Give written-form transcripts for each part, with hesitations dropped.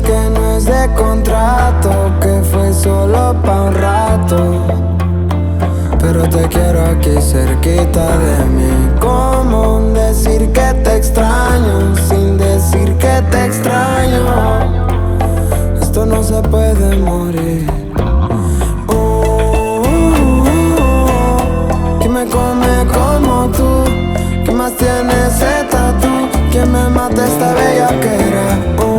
que no es de contrato, que fue solo pa' un rato. Pero te quiero aquí cerquita de mí. ¿Cómo decir que te extraño sin decir que te extraño? Esto no se puede morir. ¿Quién me come como tú? ¿Quién más tiene ese tatu? ¿Quién me mata esta bellaquera?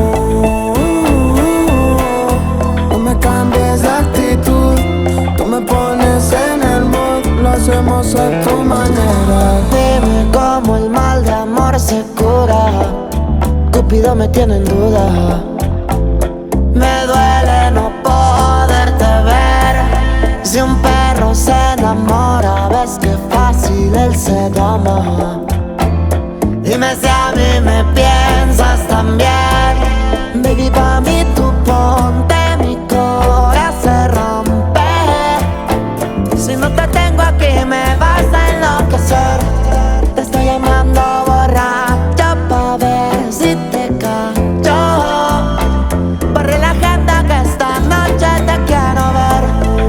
No me cambies de actitud. Tú me pones en el mood. Lo hacemos a tu manera. Dime cómo el mal de amor se cura. Cupido me tiene en duda. Me duele no poderte ver. Si un perro se enamora, ves que fácil él se doma. Dime si a mí me piensas también. Baby, pa' mí tú ponte, mi corazón se rompe. Si no te tengo aquí me vas a enloquecer. Te estoy llamando borracho pa' ver si te callo. Borré la agenda que esta noche te quiero ver.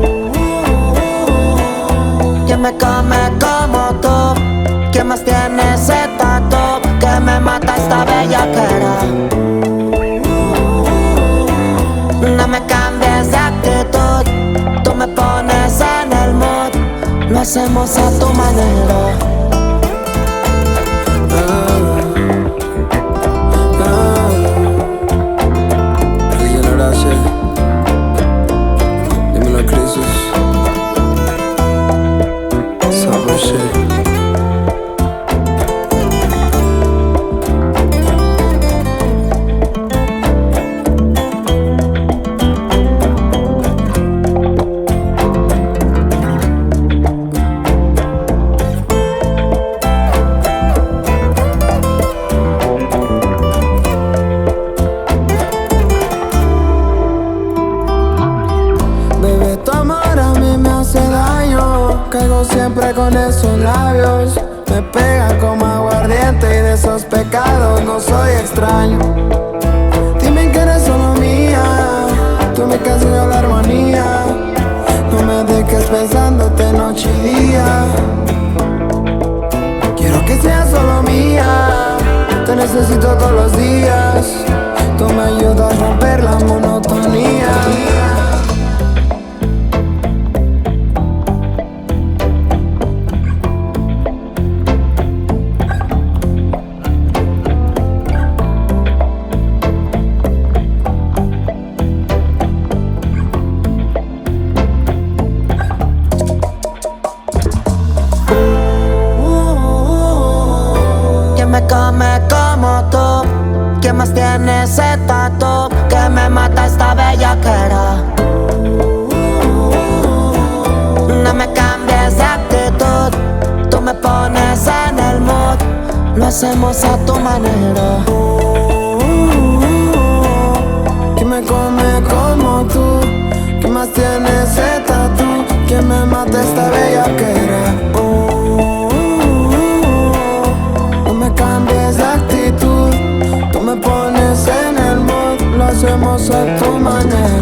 ¿Quién me come como tú? ¿Quién más tiene ese tatu que me mata esta bellaquera? No me cambies de actitud. Tú me pones en el mood. Lo hacemos a tu manera. Dímelo, Crisis. Summer shit. Bebé, tu amor a mí me hace daño. Caigo siempre con esos labios. Me pega como aguardiente y de esos pecados no soy extraño. Dime que eres solo mía. Tú me casas yo la armonía. No me dejes pensándote noche y día. Quiero que seas solo mía. Te necesito todos los días. Tú me ayudas a romper la monotonía. ¿Quién me come como tú? ¿Quién más tiene ese tatu que me mata esta bellaquera? No me cambies de actitud. Tú me pones en el mood. Lo hacemos a tu manera. ¿Quién me come como tú? ¿Quién más tiene ese tatu? ¿Quién me mata esta bellaquera? No me cambies de actitud. Tú me pones en el mood. Lo hacemos a tu manera.